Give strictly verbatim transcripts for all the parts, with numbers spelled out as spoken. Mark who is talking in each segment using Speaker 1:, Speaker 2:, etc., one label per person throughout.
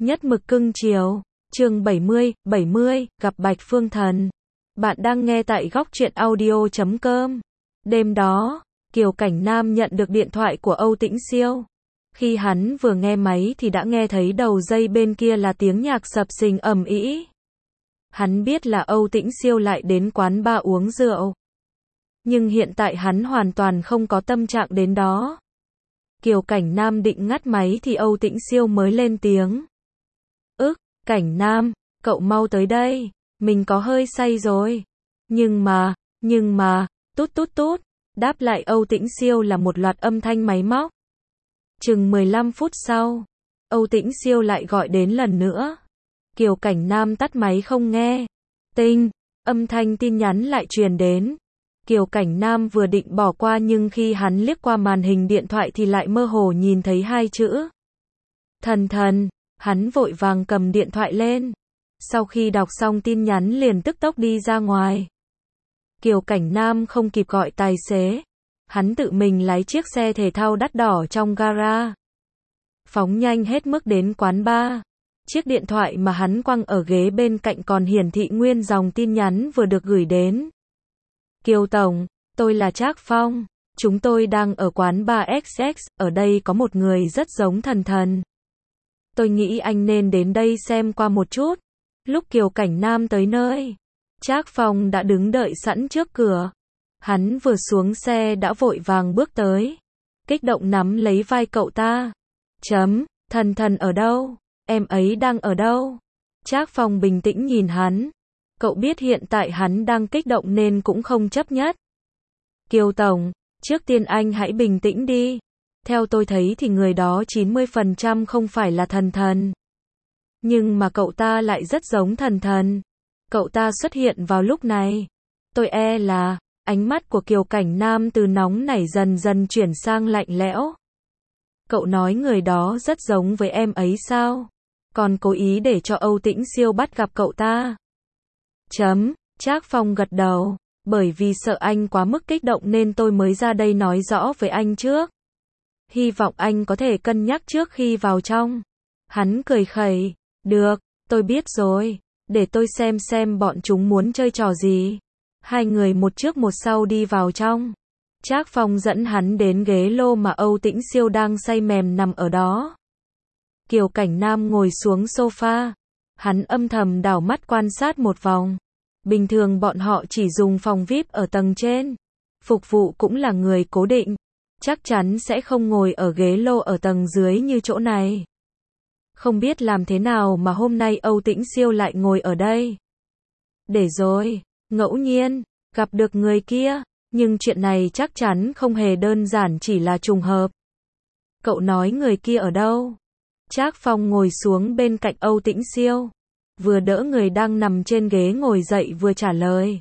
Speaker 1: Nhất mực cưng chiều. Chương bảy mươi, bảy mươi, gặp Bạch Phương Thần. Bạn đang nghe tại góc truyện audio chấm com. Đêm đó, Kiều Cảnh Nam nhận được điện thoại của Âu Tĩnh Siêu. Khi hắn vừa nghe máy thì đã nghe thấy đầu dây bên kia là tiếng nhạc sập sình ầm ĩ. Hắn biết là Âu Tĩnh Siêu lại đến quán bar uống rượu. Nhưng hiện tại hắn hoàn toàn không có tâm trạng đến đó. Kiều Cảnh Nam định ngắt máy thì Âu Tĩnh Siêu mới lên tiếng. Ức, Cảnh Nam, cậu mau tới đây, mình có hơi say rồi. Nhưng mà, nhưng mà, tút tút tút, đáp lại Âu Tĩnh Siêu là một loạt âm thanh máy móc. Chừng mười lăm phút sau, Âu Tĩnh Siêu lại gọi đến lần nữa. Kiều Cảnh Nam tắt máy không nghe. Tinh, âm thanh tin nhắn lại truyền đến. Kiều Cảnh Nam vừa định bỏ qua nhưng khi hắn liếc qua màn hình điện thoại thì lại mơ hồ nhìn thấy hai chữ. Thần thần, hắn vội vàng cầm điện thoại lên. Sau khi đọc xong tin nhắn liền tức tốc đi ra ngoài. Kiều Cảnh Nam không kịp gọi tài xế. Hắn tự mình lái chiếc xe thể thao đắt đỏ trong gara. Phóng nhanh hết mức đến quán bar. Chiếc điện thoại mà hắn quăng ở ghế bên cạnh còn hiển thị nguyên dòng tin nhắn vừa được gửi đến. Kiều Tổng, tôi là Trác Phong. Chúng tôi đang ở quán bar ích ích, ở đây có một người rất giống thần thần. Tôi nghĩ anh nên đến đây xem qua một chút. Lúc Kiều Cảnh Nam tới nơi, Trác Phong đã đứng đợi sẵn trước cửa. Hắn vừa xuống xe đã vội vàng bước tới. Kích động nắm lấy vai cậu ta. Chấm, thần thần ở đâu? Em ấy đang ở đâu? Trác Phong bình tĩnh nhìn hắn. Cậu biết hiện tại hắn đang kích động nên cũng không chấp nhất. Kiều Tổng, trước tiên anh hãy bình tĩnh đi. Theo tôi thấy thì người đó chín mươi phần trăm không phải là thần thần. Nhưng mà cậu ta lại rất giống thần thần. Cậu ta xuất hiện vào lúc này. Tôi e là, ánh mắt của Kiều Cảnh Nam từ nóng nảy dần dần chuyển sang lạnh lẽo. Cậu nói người đó rất giống với em ấy sao? Còn cố ý để cho Âu Tĩnh Siêu bắt gặp cậu ta. Chấm, Trác Phong gật đầu. Bởi vì sợ anh quá mức kích động nên tôi mới ra đây nói rõ với anh trước. Hy vọng anh có thể cân nhắc trước khi vào trong. Hắn cười khẩy. Được, tôi biết rồi. Để tôi xem xem bọn chúng muốn chơi trò gì. Hai người một trước một sau đi vào trong. Trác Phong dẫn hắn đến ghế lô mà Âu Tĩnh Siêu đang say mềm nằm ở đó. Kiều Cảnh Nam ngồi xuống sofa. Hắn âm thầm đảo mắt quan sát một vòng. Bình thường bọn họ chỉ dùng phòng vi ai pi ở tầng trên. Phục vụ cũng là người cố định. Chắc chắn sẽ không ngồi ở ghế lô ở tầng dưới như chỗ này. Không biết làm thế nào mà hôm nay Âu Tĩnh Siêu lại ngồi ở đây. Để rồi, ngẫu nhiên, gặp được người kia. Nhưng chuyện này chắc chắn không hề đơn giản chỉ là trùng hợp. Cậu nói người kia ở đâu? Trác Phong ngồi xuống bên cạnh Âu Tĩnh Siêu. Vừa đỡ người đang nằm trên ghế ngồi dậy vừa trả lời.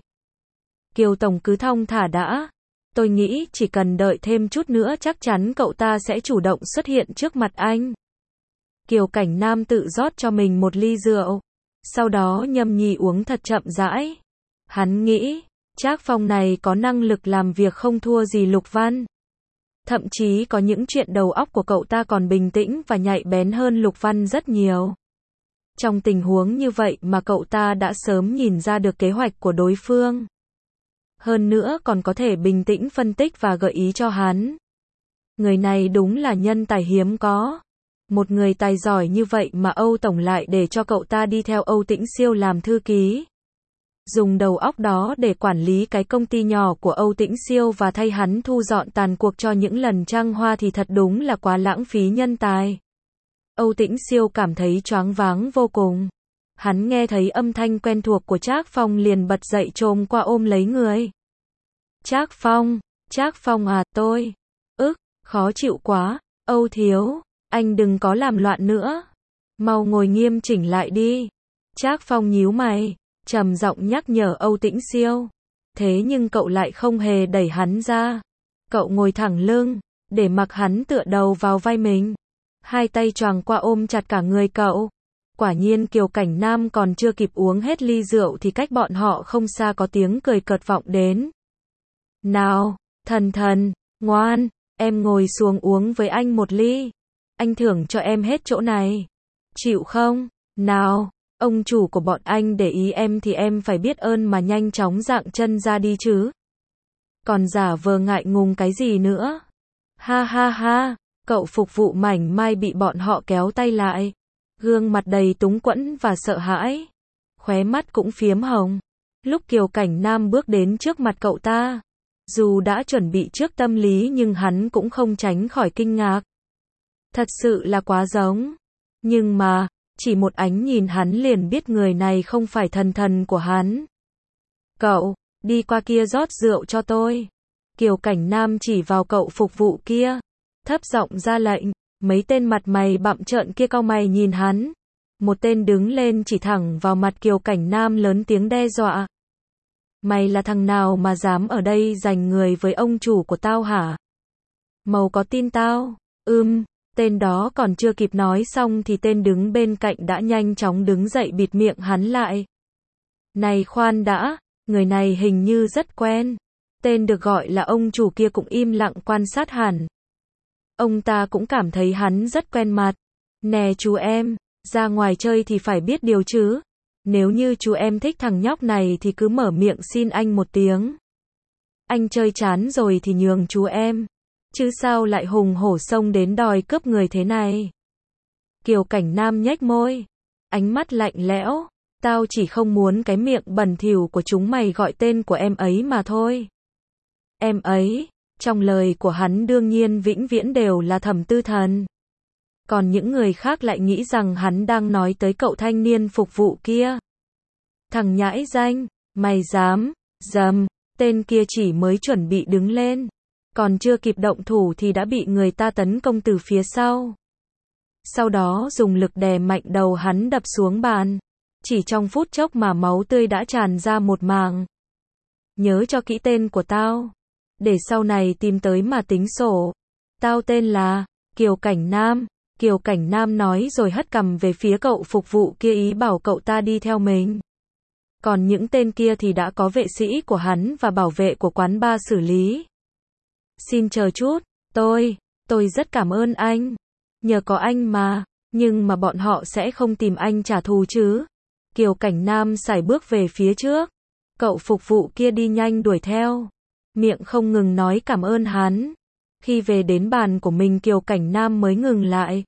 Speaker 1: Kiều Tổng cứ thong thả đã. Tôi nghĩ chỉ cần đợi thêm chút nữa chắc chắn cậu ta sẽ chủ động xuất hiện trước mặt anh. Kiều Cảnh Nam tự rót cho mình một ly rượu. Sau đó nhâm nhi uống thật chậm rãi. Hắn nghĩ, Trác Phong này có năng lực làm việc không thua gì Lục Văn. Thậm chí có những chuyện đầu óc của cậu ta còn bình tĩnh và nhạy bén hơn Lục Văn rất nhiều. Trong tình huống như vậy mà cậu ta đã sớm nhìn ra được kế hoạch của đối phương. Hơn nữa còn có thể bình tĩnh phân tích và gợi ý cho hắn. Người này đúng là nhân tài hiếm có. Một người tài giỏi như vậy mà Âu Tổng lại để cho cậu ta đi theo Âu Tĩnh Siêu làm thư ký. Dùng đầu óc đó để quản lý cái công ty nhỏ của Âu Tĩnh Siêu và thay hắn thu dọn tàn cuộc cho những lần trăng hoa thì thật đúng là quá lãng phí nhân tài. Âu Tĩnh Siêu cảm thấy choáng váng vô cùng. Hắn nghe thấy âm thanh quen thuộc của Trác Phong liền bật dậy chồm qua ôm lấy người. Trác Phong, Trác Phong à, tôi. Ức, khó chịu quá. Âu thiếu, anh đừng có làm loạn nữa. Mau ngồi nghiêm chỉnh lại đi. Trác Phong nhíu mày, trầm giọng nhắc nhở Âu Tĩnh Siêu. Thế nhưng cậu lại không hề đẩy hắn ra. Cậu ngồi thẳng lưng, để mặc hắn tựa đầu vào vai mình. Hai tay choàng qua ôm chặt cả người cậu. Quả nhiên Kiều Cảnh Nam còn chưa kịp uống hết ly rượu thì cách bọn họ không xa có tiếng cười cợt vọng đến. Nào, thần thần, ngoan, em ngồi xuống uống với anh một ly. Anh thưởng cho em hết chỗ này. Chịu không? Nào, ông chủ của bọn anh để ý em thì em phải biết ơn mà nhanh chóng dạng chân ra đi chứ. Còn giả vờ ngại ngùng cái gì nữa? Ha ha ha, cậu phục vụ mảnh mai bị bọn họ kéo tay lại. Gương mặt đầy túng quẫn và sợ hãi. Khóe mắt cũng phiếm hồng. Lúc Kiều Cảnh Nam bước đến trước mặt cậu ta. Dù đã chuẩn bị trước tâm lý nhưng hắn cũng không tránh khỏi kinh ngạc. Thật sự là quá giống. Nhưng mà, chỉ một ánh nhìn hắn liền biết người này không phải thần thần của hắn. Cậu, đi qua kia rót rượu cho tôi. Kiều Cảnh Nam chỉ vào cậu phục vụ kia. Thấp giọng ra lệnh. Mấy tên mặt mày bặm trợn kia cau mày nhìn hắn. Một tên đứng lên chỉ thẳng vào mặt Kiều Cảnh Nam lớn tiếng đe dọa. Mày là thằng nào mà dám ở đây giành người với ông chủ của tao hả? Màu có tin tao? Ừm, tên đó còn chưa kịp nói xong thì tên đứng bên cạnh đã nhanh chóng đứng dậy bịt miệng hắn lại. Này khoan đã, người này hình như rất quen. Tên được gọi là ông chủ kia cũng im lặng quan sát hẳn. Ông ta cũng cảm thấy hắn rất quen mặt. Nè chú em, ra ngoài chơi thì phải biết điều chứ. Nếu như chú em thích thằng nhóc này thì cứ mở miệng xin anh một tiếng. Anh chơi chán rồi thì nhường chú em. Chứ sao lại hùng hổ xông đến đòi cướp người thế này? Kiều Cảnh Nam nhếch môi. Ánh mắt lạnh lẽo. Tao chỉ không muốn cái miệng bẩn thỉu của chúng mày gọi tên của em ấy mà thôi. Em ấy, trong lời của hắn đương nhiên vĩnh viễn đều là Thẩm Tư Thần. Còn những người khác lại nghĩ rằng hắn đang nói tới cậu thanh niên phục vụ kia. Thằng nhãi danh, mày dám, dầm, tên kia chỉ mới chuẩn bị đứng lên. Còn chưa kịp động thủ thì đã bị người ta tấn công từ phía sau. Sau đó dùng lực đè mạnh đầu hắn đập xuống bàn. Chỉ trong phút chốc mà máu tươi đã tràn ra một mảng. Nhớ cho kỹ tên của tao. Để sau này tìm tới mà tính sổ. Tao tên là Kiều Cảnh Nam. Kiều Cảnh Nam nói rồi hất cằm về phía cậu phục vụ kia ý bảo cậu ta đi theo mình. Còn những tên kia thì đã có vệ sĩ của hắn và bảo vệ của quán bar xử lý. Xin chờ chút, tôi, tôi rất cảm ơn anh. Nhờ có anh mà, nhưng mà bọn họ sẽ không tìm anh trả thù chứ. Kiều Cảnh Nam sải bước về phía trước. Cậu phục vụ kia đi nhanh đuổi theo. Miệng không ngừng nói cảm ơn hắn. Khi về đến bàn của mình Kiều Cảnh Nam mới ngừng lại.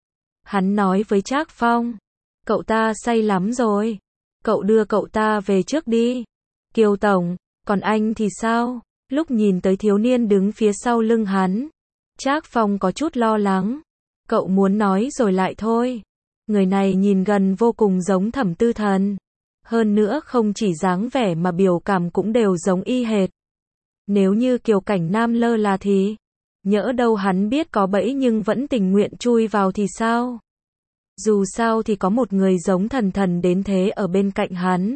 Speaker 1: Hắn nói với Trác Phong. Cậu ta say lắm rồi. Cậu đưa cậu ta về trước đi. Kiều Tổng, còn anh thì sao? Lúc nhìn tới thiếu niên đứng phía sau lưng hắn. Trác Phong có chút lo lắng. Cậu muốn nói rồi lại thôi. Người này nhìn gần vô cùng giống Thẩm Tư Thần. Hơn nữa không chỉ dáng vẻ mà biểu cảm cũng đều giống y hệt. Nếu như Kiều Cảnh Nam lơ là thì, nhỡ đâu hắn biết có bẫy nhưng vẫn tình nguyện chui vào thì sao? Dù sao thì có một người giống thần thần đến thế ở bên cạnh hắn.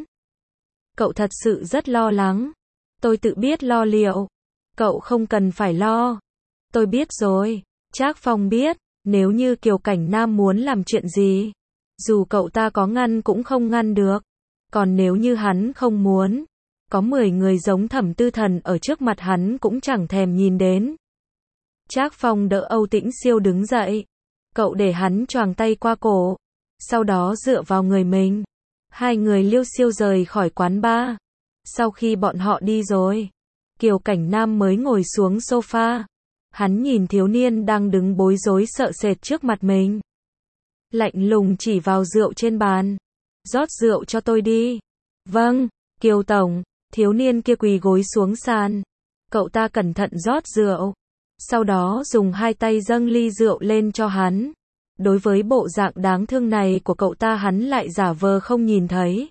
Speaker 1: Cậu thật sự rất lo lắng. Tôi tự biết lo liệu. Cậu không cần phải lo. Tôi biết rồi. Trác Phong biết, nếu như Kiều Cảnh Nam muốn làm chuyện gì, dù cậu ta có ngăn cũng không ngăn được. Còn nếu như hắn không muốn, có mười người giống Thẩm Tư Thần ở trước mặt hắn cũng chẳng thèm nhìn đến. Trác Phong đỡ Âu Tĩnh Siêu đứng dậy. Cậu để hắn choàng tay qua cổ. Sau đó dựa vào người mình. Hai người liêu xiêu rời khỏi quán bar. Sau khi bọn họ đi rồi, Kiều Cảnh Nam mới ngồi xuống sofa. Hắn nhìn thiếu niên đang đứng bối rối sợ sệt trước mặt mình. Lạnh lùng chỉ vào rượu trên bàn. Rót rượu cho tôi đi. Vâng, Kiều Tổng. Thiếu niên kia quỳ gối xuống sàn. Cậu ta cẩn thận rót rượu. Sau đó dùng hai tay dâng ly rượu lên cho hắn. Đối với bộ dạng đáng thương này của cậu ta hắn lại giả vờ không nhìn thấy.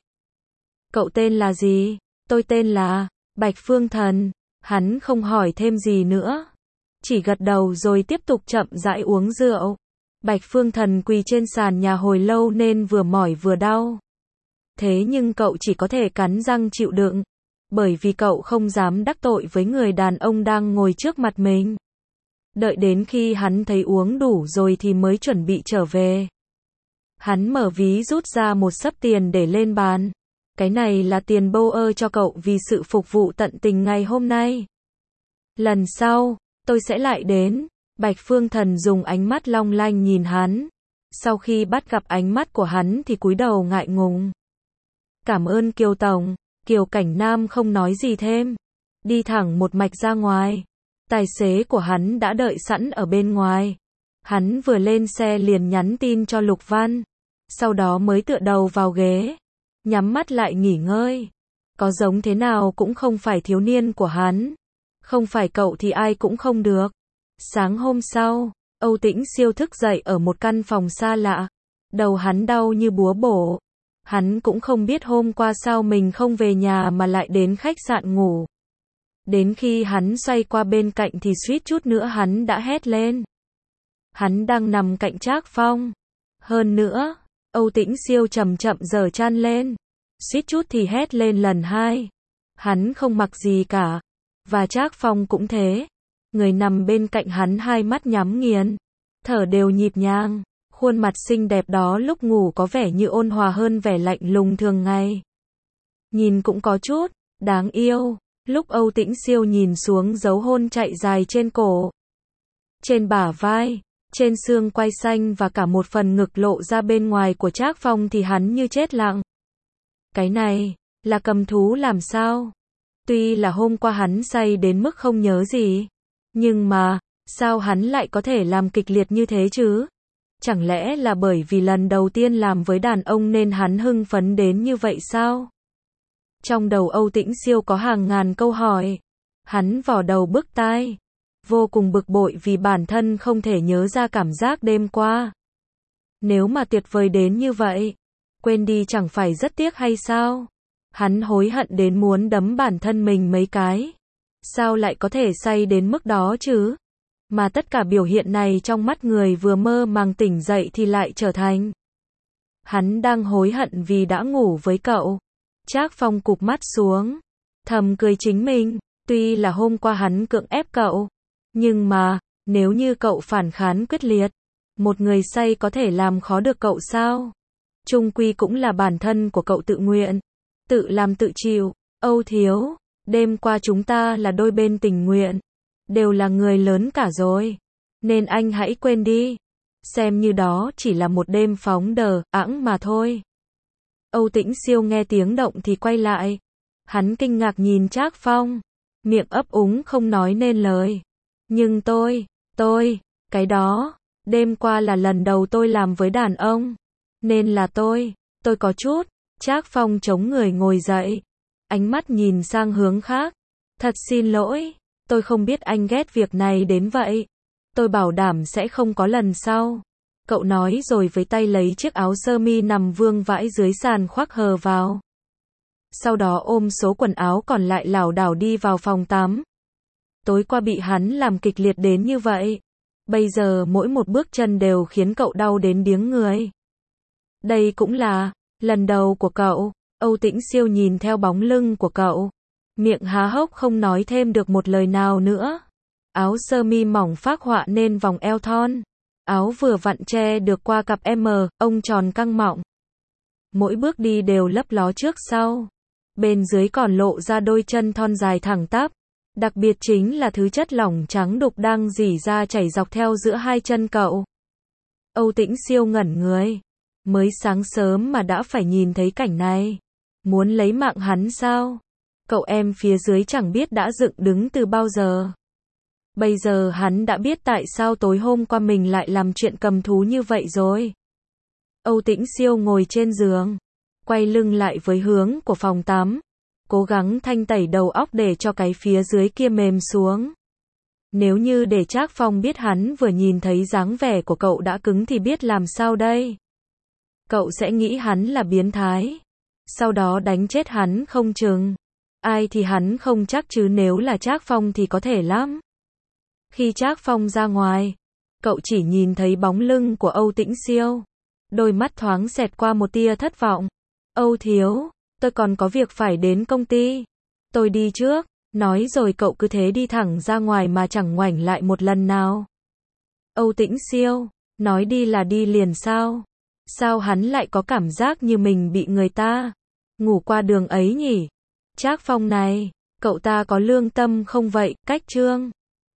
Speaker 1: Cậu tên là gì? Tôi tên là Bạch Phương Thần. Hắn không hỏi thêm gì nữa. Chỉ gật đầu rồi tiếp tục chậm rãi uống rượu. Bạch Phương Thần quỳ trên sàn nhà hồi lâu nên vừa mỏi vừa đau. Thế nhưng cậu chỉ có thể cắn răng chịu đựng. Bởi vì cậu không dám đắc tội với người đàn ông đang ngồi trước mặt mình. Đợi đến khi hắn thấy uống đủ rồi thì mới chuẩn bị trở về. Hắn mở ví rút ra một xấp tiền để lên bàn. Cái này là tiền bâu ơ cho cậu vì sự phục vụ tận tình ngày hôm nay. Lần sau, tôi sẽ lại đến. Bạch Phương Thần dùng ánh mắt long lanh nhìn hắn. Sau khi bắt gặp ánh mắt của hắn thì cúi đầu ngại ngùng. Cảm ơn Kiều Tổng, Kiều Cảnh Nam không nói gì thêm. Đi thẳng một mạch ra ngoài. Tài xế của hắn đã đợi sẵn ở bên ngoài. Hắn vừa lên xe liền nhắn tin cho Lục Văn. Sau đó mới tựa đầu vào ghế. Nhắm mắt lại nghỉ ngơi. Có giống thế nào cũng không phải thiếu niên của hắn. Không phải cậu thì ai cũng không được. Sáng hôm sau, Âu Tĩnh Siêu thức dậy ở một căn phòng xa lạ. Đầu hắn đau như búa bổ. Hắn cũng không biết hôm qua sao mình không về nhà mà lại đến khách sạn ngủ. Đến khi hắn xoay qua bên cạnh thì suýt chút nữa hắn đã hét lên. Hắn đang nằm cạnh Trác Phong. Hơn nữa, Âu Tĩnh Siêu chậm chậm giở chăn lên. Suýt chút thì hét lên lần hai. Hắn không mặc gì cả. Và Trác Phong cũng thế. Người nằm bên cạnh hắn hai mắt nhắm nghiền. Thở đều nhịp nhàng. Khuôn mặt xinh đẹp đó lúc ngủ có vẻ như ôn hòa hơn vẻ lạnh lùng thường ngày. Nhìn cũng có chút đáng yêu. Lúc Âu Tĩnh Siêu nhìn xuống dấu hôn chạy dài trên cổ, trên bả vai, trên xương quai xanh và cả một phần ngực lộ ra bên ngoài của Trác Phong thì hắn như chết lặng. Cái này, là cầm thú làm sao? Tuy là hôm qua hắn say đến mức không nhớ gì, nhưng mà, sao hắn lại có thể làm kịch liệt như thế chứ? Chẳng lẽ là bởi vì lần đầu tiên làm với đàn ông nên hắn hưng phấn đến như vậy sao? Trong đầu Âu Tĩnh Siêu có hàng ngàn câu hỏi. Hắn vò đầu bứt tai. Vô cùng bực bội vì bản thân không thể nhớ ra cảm giác đêm qua. Nếu mà tuyệt vời đến như vậy, quên đi chẳng phải rất tiếc hay sao? Hắn hối hận đến muốn đấm bản thân mình mấy cái. Sao lại có thể say đến mức đó chứ? Mà tất cả biểu hiện này trong mắt người vừa mơ màng tỉnh dậy thì lại trở thành. Hắn đang hối hận vì đã ngủ với cậu. Trác Phong cụp mắt xuống, thầm cười chính mình, tuy là hôm qua hắn cưỡng ép cậu, nhưng mà, nếu như cậu phản kháng quyết liệt, một người say có thể làm khó được cậu sao? Chung quy cũng là bản thân của cậu tự nguyện, tự làm tự chịu. Âu thiếu, đêm qua chúng ta là đôi bên tình nguyện, đều là người lớn cả rồi, nên anh hãy quên đi, xem như đó chỉ là một đêm phóng đờ, ẵng mà thôi. Âu Tĩnh Siêu nghe tiếng động thì quay lại. Hắn kinh ngạc nhìn Trác Phong, miệng ấp úng không nói nên lời. Nhưng tôi, tôi, cái đó, đêm qua là lần đầu tôi làm với đàn ông. Nên là tôi, tôi có chút. Trác Phong chống người ngồi dậy. Ánh mắt nhìn sang hướng khác. Thật xin lỗi, tôi không biết anh ghét việc này đến vậy. Tôi bảo đảm sẽ không có lần sau. Cậu nói rồi với tay lấy chiếc áo sơ mi nằm vương vãi dưới sàn khoác hờ vào. Sau đó ôm số quần áo còn lại lảo đảo đi vào phòng tắm. Tối qua bị hắn làm kịch liệt đến như vậy. Bây giờ mỗi một bước chân đều khiến cậu đau đến điếng người. Đây cũng là lần đầu của cậu. Âu Tĩnh Siêu nhìn theo bóng lưng của cậu. Miệng há hốc không nói thêm được một lời nào nữa. Áo sơ mi mỏng phác họa nên vòng eo thon. Áo vừa vặn che được qua cặp M, ông tròn căng mọng. Mỗi bước đi đều lấp ló trước sau. Bên dưới còn lộ ra đôi chân thon dài thẳng tắp. Đặc biệt chính là thứ chất lỏng trắng đục đang rỉ ra chảy dọc theo giữa hai chân cậu. Âu Tĩnh Siêu ngẩn người. Mới sáng sớm mà đã phải nhìn thấy cảnh này. Muốn lấy mạng hắn sao? Cậu em phía dưới chẳng biết đã dựng đứng từ bao giờ. Bây giờ hắn đã biết tại sao tối hôm qua mình lại làm chuyện cầm thú như vậy rồi. Âu Tĩnh Siêu ngồi trên giường, quay lưng lại với hướng của phòng tắm, cố gắng thanh tẩy đầu óc để cho cái phía dưới kia mềm xuống. Nếu như để Trác Phong biết hắn vừa nhìn thấy dáng vẻ của cậu đã cứng thì biết làm sao đây? Cậu sẽ nghĩ hắn là biến thái, sau đó đánh chết hắn không chừng. Ai thì hắn không chắc chứ nếu là Trác Phong thì có thể lắm. Khi Trác Phong ra ngoài, cậu chỉ nhìn thấy bóng lưng của Âu Tĩnh Siêu. Đôi mắt thoáng xẹt qua một tia thất vọng. Âu thiếu, tôi còn có việc phải đến công ty. Tôi đi trước. Nói rồi cậu cứ thế đi thẳng ra ngoài mà chẳng ngoảnh lại một lần nào. Âu Tĩnh Siêu, nói đi là đi liền sao? Sao hắn lại có cảm giác như mình bị người ta ngủ qua đường ấy nhỉ? Trác Phong này, cậu ta có lương tâm không vậy? Cách chương